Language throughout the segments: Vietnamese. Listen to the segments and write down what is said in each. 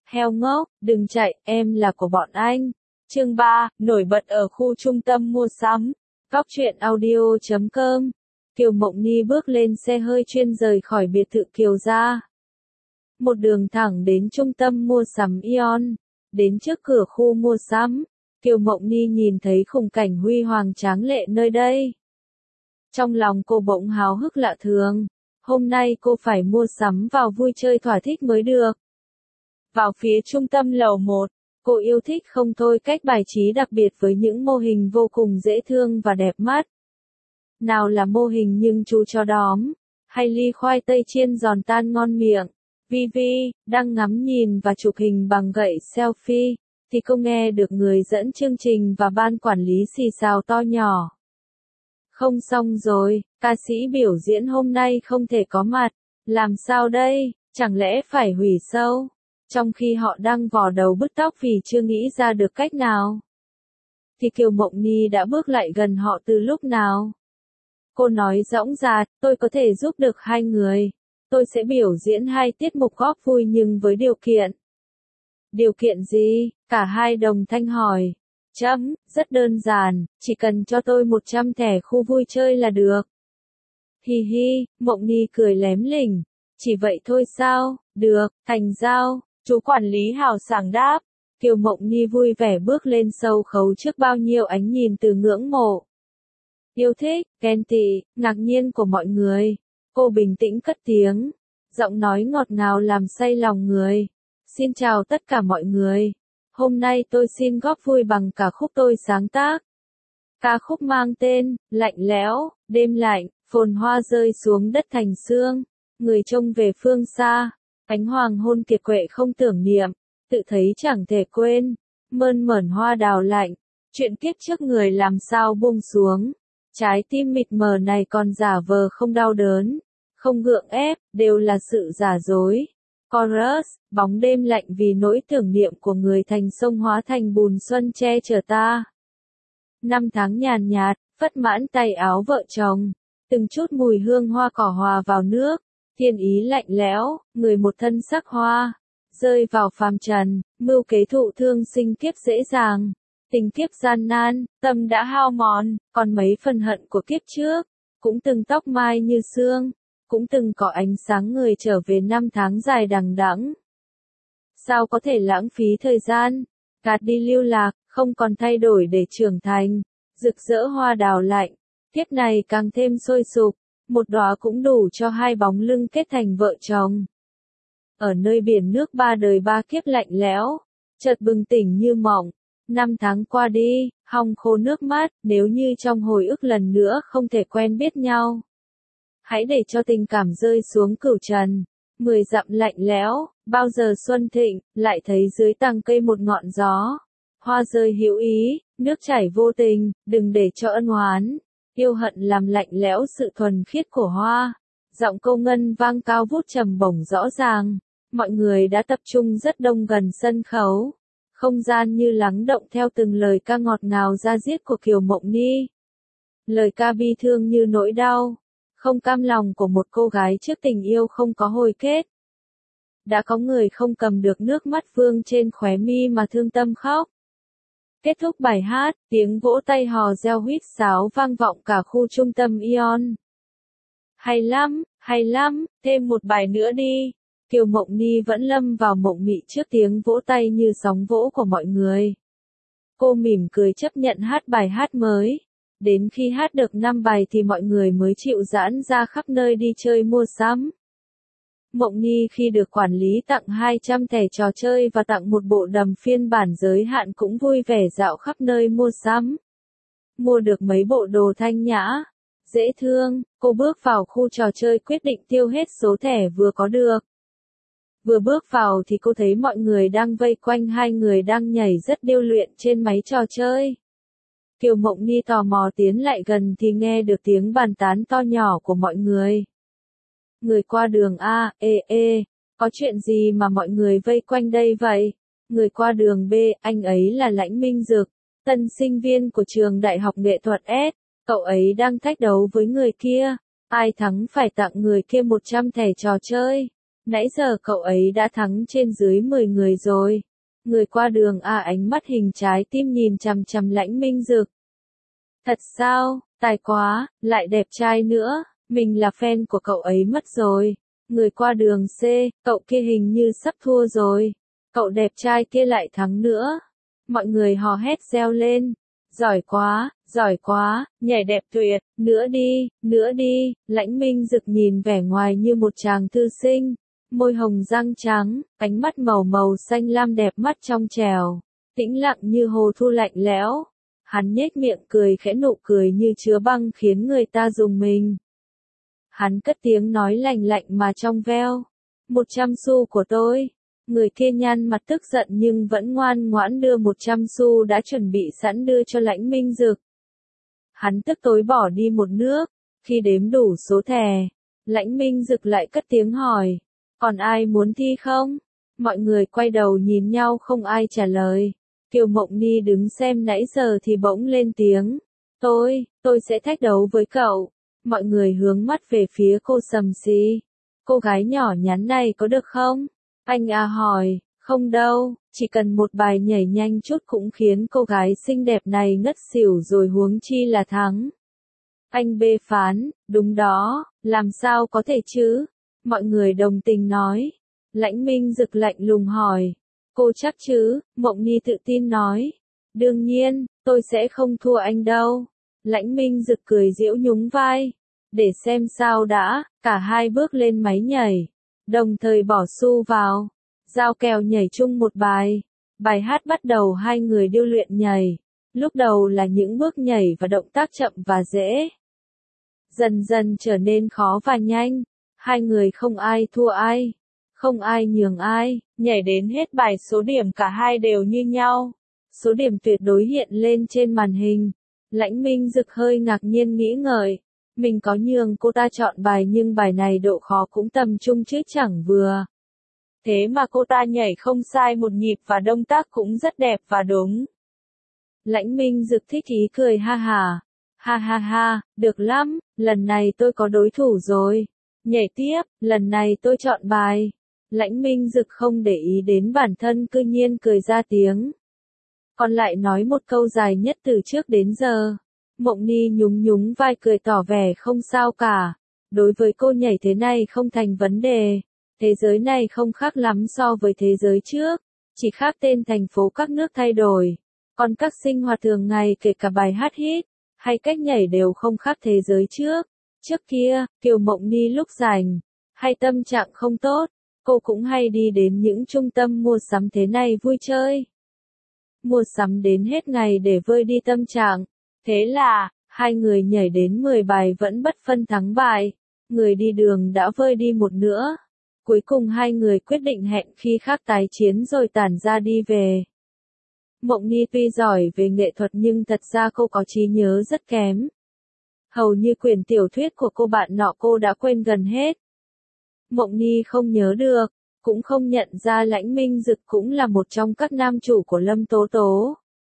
Heo ngốc, đừng chạy, em là của bọn anh. Chương 3, nổi bật ở khu trung tâm mua sắm. Góc truyện audio.com. Kiều Mộng Nhi bước lên xe hơi chuyên rời khỏi biệt thự Kiều gia. Một đường thẳng đến trung tâm mua sắm Ion. Đến trước cửa khu mua sắm, Kiều Mộng Nhi nhìn thấy khung cảnh huy hoàng tráng lệ nơi đây. Trong lòng cô bỗng háo hức lạ thường. Hôm nay cô phải mua sắm vào vui chơi thỏa thích mới được. Vào phía trung tâm lầu 1, cô yêu thích không thôi cách bài trí đặc biệt với những mô hình vô cùng dễ thương và đẹp mắt. Nào là mô hình nhưng chú chó đóm, hay ly khoai tây chiên giòn tan ngon miệng. Vivi đang ngắm nhìn và chụp hình bằng gậy selfie, thì cô nghe được người dẫn chương trình và ban quản lý xì xào to nhỏ. Không xong rồi, ca sĩ biểu diễn hôm nay không thể có mặt. Làm sao đây, chẳng lẽ phải hủy show? Trong khi họ đang vò đầu bứt tóc vì chưa nghĩ ra được cách nào, thì Kiều Mộng Nhi đã bước lại gần họ từ lúc nào. Cô nói dõng dạc, tôi có thể giúp được hai người. Tôi sẽ biểu diễn 2 tiết mục góp vui nhưng với điều kiện. Điều kiện gì? Cả hai đồng thanh hỏi. Rất đơn giản, chỉ cần cho tôi 100 thẻ khu vui chơi là được. Hi hi, Mộng Nhi cười lém lỉnh. Chỉ vậy thôi sao? Được, thành giao. Chú quản lý hào sảng đáp. Kiều Mộng Nhi vui vẻ bước lên sâu khấu trước bao nhiêu ánh nhìn từ ngưỡng mộ, yêu thích, ghen tị, ngạc nhiên của mọi người. Cô bình tĩnh cất tiếng, giọng nói ngọt ngào làm say lòng người. Xin chào tất cả mọi người. Hôm nay tôi xin góp vui bằng ca khúc tôi sáng tác. Ca khúc mang tên, Lạnh Lẽo. Đêm lạnh, phồn hoa rơi xuống đất thành sương. Người trông về phương xa. Ánh hoàng hôn kiệt quệ không tưởng niệm. Tự thấy chẳng thể quên. Mơn mởn hoa đào lạnh. Chuyện kiếp trước người làm sao buông xuống. Trái tim mịt mờ này còn giả vờ không đau đớn. Không gượng ép, đều là sự giả dối. Chorus, bóng đêm lạnh vì nỗi tưởng niệm của người thành sông hóa thành bùn xuân che chở ta. Năm tháng nhàn nhạt, phất mãn tay áo vợ chồng. Từng chút mùi hương hoa cỏ hòa vào nước. Thiên ý lạnh lẽo, người một thân sắc hoa. Rơi vào phàm trần, mưu kế thụ thương sinh kiếp dễ dàng. Tình kiếp gian nan, tâm đã hao mòn, còn mấy phần hận của kiếp trước. Cũng từng tóc mai như sương. Cũng từng có ánh sáng người trở về năm tháng dài đằng đẵng. Sao có thể lãng phí thời gian, gạt đi lưu lạc, không còn thay đổi để trưởng thành, rực rỡ hoa đào lạnh, kiếp này càng thêm sôi sục, một đóa cũng đủ cho hai bóng lưng kết thành vợ chồng. Ở nơi biển nước ba đời ba kiếp lạnh lẽo, chợt bừng tỉnh như mộng, 5 tháng qua đi, hong khô nước mắt, nếu như trong hồi ức lần nữa không thể quen biết nhau. Hãy để cho tình cảm rơi xuống cửu trần. 10 dặm lạnh lẽo, bao giờ xuân thịnh, lại thấy dưới tàng cây một ngọn gió. Hoa rơi hữu ý, nước chảy vô tình, đừng để cho ân oán. Yêu hận làm lạnh lẽo sự thuần khiết của hoa. Giọng câu ngân vang cao vút trầm bổng rõ ràng. Mọi người đã tập trung rất đông gần sân khấu. Không gian như lắng động theo từng lời ca ngọt ngào da diết của Kiều Mộng Nhi. Lời ca bi thương như nỗi đau. Không cam lòng của một cô gái trước tình yêu không có hồi kết. Đã có người không cầm được nước mắt vương trên khóe mi mà thương tâm khóc. Kết thúc bài hát, tiếng vỗ tay hò reo huýt sáo vang vọng cả khu trung tâm Ion. Hay lắm, thêm một bài nữa đi. Kiều Mộng Nhi vẫn lâm vào mộng mị trước tiếng vỗ tay như sóng vỗ của mọi người. Cô mỉm cười chấp nhận hát bài hát mới. Đến khi hát được 5 bài thì mọi người mới chịu giãn ra khắp nơi đi chơi mua sắm. Mộng Nhi khi được quản lý tặng 200 thẻ trò chơi và tặng một bộ đầm phiên bản giới hạn cũng vui vẻ dạo khắp nơi mua sắm. Mua được mấy bộ đồ thanh nhã, dễ thương, cô bước vào khu trò chơi quyết định tiêu hết số thẻ vừa có được. Vừa bước vào thì cô thấy mọi người đang vây quanh hai người đang nhảy rất điêu luyện trên máy trò chơi. Kiều Mộng Nhi tò mò tiến lại gần thì nghe được tiếng bàn tán to nhỏ của mọi người. Người qua đường A, có chuyện gì mà mọi người vây quanh đây vậy? Người qua đường B, anh ấy là Lãnh Minh Dực, tân sinh viên của trường Đại học Nghệ thuật S, cậu ấy đang thách đấu với người kia, ai thắng phải tặng người kia 100 thẻ trò chơi. Nãy giờ cậu ấy đã thắng trên dưới 10 người rồi. Người qua đường ánh mắt hình trái tim nhìn chằm chằm Lãnh Minh Dực. Thật sao, tài quá, lại đẹp trai nữa, mình là fan của cậu ấy mất rồi. Người qua đường C, cậu kia hình như sắp thua rồi. Cậu đẹp trai kia lại thắng nữa. Mọi người hò hét reo lên. Giỏi quá, nhảy đẹp tuyệt, nữa đi, Lãnh Minh Dực nhìn vẻ ngoài như một chàng thư sinh. Môi hồng răng trắng, ánh mắt màu màu xanh lam đẹp mắt trong trèo, tĩnh lặng như hồ thu lạnh lẽo. Hắn nhếch miệng cười khẽ, nụ cười như chứa băng khiến người ta rùng mình. Hắn cất tiếng nói lành lạnh mà trong veo. 100 xu của tôi. Người kia nhăn mặt tức giận nhưng vẫn ngoan ngoãn đưa 100 xu đã chuẩn bị sẵn đưa cho Lãnh Minh Dực. Hắn tức tối bỏ đi một nước. Khi đếm đủ số thẻ, Lãnh Minh Dực lại cất tiếng hỏi. Còn ai muốn thi không? Mọi người quay đầu nhìn nhau không ai trả lời. Kiều Mộng Ni đứng xem nãy giờ thì bỗng lên tiếng. Tôi sẽ thách đấu với cậu. Mọi người hướng mắt về phía cô Sầm Xí. Cô gái nhỏ nhắn này có được không? Anh hỏi, không đâu, chỉ cần một bài nhảy nhanh chút cũng khiến cô gái xinh đẹp này ngất xỉu rồi, huống chi là thắng. Anh B phán, đúng đó, làm sao có thể chứ? Mọi người đồng tình nói. Lãnh Minh Dực lạnh lùng hỏi. Cô chắc chứ? Mộng Ni tự tin nói. Đương nhiên, tôi sẽ không thua anh đâu. Lãnh Minh Dực cười giễu nhún vai. Để xem sao đã, cả hai bước lên máy nhảy. Đồng thời bỏ xu vào. Giao kèo nhảy chung một bài. Bài hát bắt đầu, hai người điêu luyện nhảy. Lúc đầu là những bước nhảy và động tác chậm và dễ. Dần dần trở nên khó và nhanh. Hai người không ai thua ai, không ai nhường ai, nhảy đến hết bài số điểm cả hai đều như nhau. Số điểm tuyệt đối hiện lên trên màn hình. Lãnh Minh Dực hơi ngạc nhiên nghĩ ngợi. Mình có nhường cô ta chọn bài nhưng bài này độ khó cũng tầm trung chứ chẳng vừa. Thế mà cô ta nhảy không sai một nhịp và động tác cũng rất đẹp và đúng. Lãnh Minh Dực thích ý cười ha ha. Ha ha ha, được lắm, lần này tôi có đối thủ rồi. Nhảy tiếp, lần này tôi chọn bài. Lãnh Minh Dực không để ý đến bản thân, cư nhiên cười ra tiếng. Còn lại nói một câu dài nhất từ trước đến giờ. Mộng Ni nhún nhún vai cười tỏ vẻ không sao cả. Đối với cô nhảy thế này không thành vấn đề. Thế giới này không khác lắm so với thế giới trước. Chỉ khác tên thành phố các nước thay đổi. Còn các sinh hoạt thường ngày kể cả bài hát hit, hay cách nhảy đều không khác thế giới trước. Trước kia, Kiều Mộng Ni lúc rảnh, hay tâm trạng không tốt, cô cũng hay đi đến những trung tâm mua sắm thế này vui chơi. Mua sắm đến hết ngày để vơi đi tâm trạng. Thế là, hai người nhảy đến 10 bài vẫn bất phân thắng bại. Người đi đường đã vơi đi một nữa. Cuối cùng hai người quyết định hẹn khi khác tái chiến rồi tản ra đi về. Mộng Ni tuy giỏi về nghệ thuật nhưng thật ra cô có trí nhớ rất kém. Hầu như quyển tiểu thuyết của cô bạn nọ cô đã quên gần hết. Mộng Ni không nhớ được, cũng không nhận ra Lãnh Minh Dực cũng là một trong các nam chủ của Lâm Tố Tố.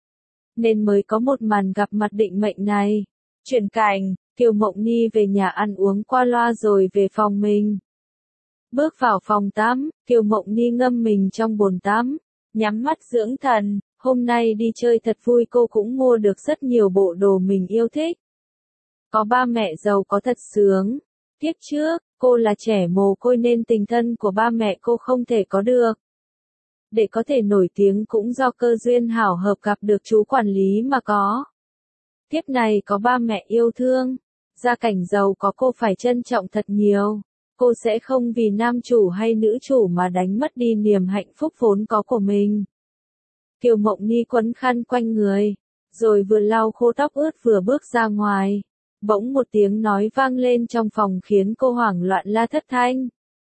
Nên mới có một màn gặp mặt định mệnh này. Chuyển cảnh, Kiều Mộng Ni về nhà ăn uống qua loa rồi về phòng mình. Bước vào phòng tắm, Kiều Mộng Ni ngâm mình trong bồn tắm, nhắm mắt dưỡng thần. Hôm nay đi chơi thật vui, cô cũng mua được rất nhiều bộ đồ mình yêu thích. Có ba mẹ giàu có thật sướng. Kiếp trước, cô là trẻ mồ côi nên tình thân của ba mẹ cô không thể có được. Để có thể nổi tiếng cũng do cơ duyên hảo hợp gặp được chú quản lý mà có. Kiếp này có ba mẹ yêu thương, gia cảnh giàu có cô phải trân trọng thật nhiều. Cô sẽ không vì nam chủ hay nữ chủ mà đánh mất đi niềm hạnh phúc vốn có của mình. Kiều Mộng Ni quấn khăn quanh người, rồi vừa lau khô tóc ướt vừa bước ra ngoài. Bỗng một tiếng nói vang lên trong phòng khiến cô hoảng loạn la thất thanh.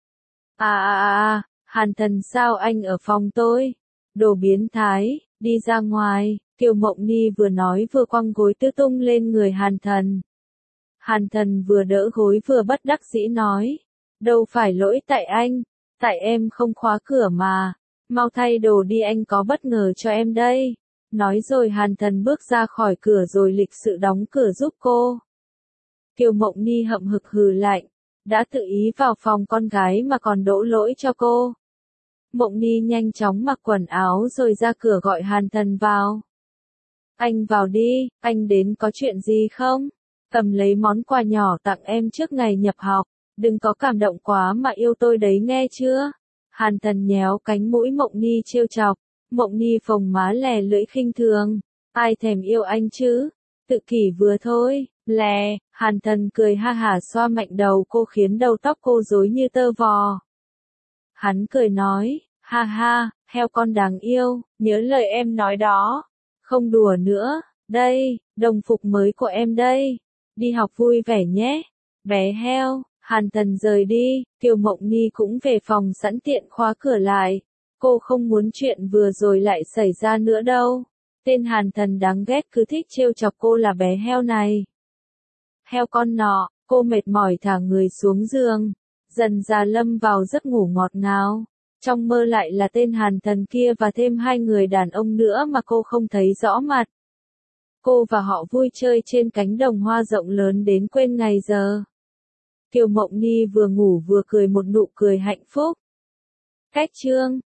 Hàn Thần sao anh ở phòng tôi? Đồ biến thái, đi ra ngoài. Kiều Mộng Ni vừa nói vừa quăng gối tứ tung lên người Hàn Thần. Hàn Thần vừa đỡ gối vừa bất đắc dĩ nói. Đâu phải lỗi tại anh, tại em không khóa cửa mà. Mau thay đồ đi, anh có bất ngờ cho em đây. Nói rồi Hàn Thần bước ra khỏi cửa rồi lịch sự đóng cửa giúp cô. Kiều Mộng Ni hậm hực hừ lạnh. đã tự ý vào phòng con gái mà còn đổ lỗi cho cô. Mộng Ni nhanh chóng mặc quần áo rồi ra cửa gọi Hàn Thần vào. Anh vào đi, anh đến có chuyện gì không? Cầm lấy món quà nhỏ tặng em trước ngày nhập học, đừng có cảm động quá mà yêu tôi đấy nghe chưa? Hàn Thần nhéo cánh mũi Mộng Ni trêu chọc, Mộng Ni phồng má lè lưỡi khinh thường, ai thèm yêu anh chứ? Tự kỷ vừa thôi, lè, Hàn Thần cười ha hả xoa mạnh đầu cô khiến đầu tóc cô rối như tơ vò. Hắn cười nói, ha ha, heo con đáng yêu, nhớ lời em nói đó. Không đùa nữa, đây, đồng phục mới của em đây. Đi học vui vẻ nhé. Bé heo, Hàn Thần rời đi, Kiều Mộng Ni cũng về phòng sẵn tiện khóa cửa lại. Cô không muốn chuyện vừa rồi lại xảy ra nữa đâu. Tên Hàn Thần đáng ghét cứ thích trêu chọc cô là bé heo này. Heo con nọ, cô mệt mỏi thả người xuống giường. Dần dà lâm vào giấc ngủ ngọt ngào. Trong mơ lại là tên Hàn Thần kia và thêm hai người đàn ông nữa mà cô không thấy rõ mặt. Cô và họ vui chơi trên cánh đồng hoa rộng lớn đến quên ngày giờ. Kiều Mộng Ni vừa ngủ vừa cười một nụ cười hạnh phúc. Cách chương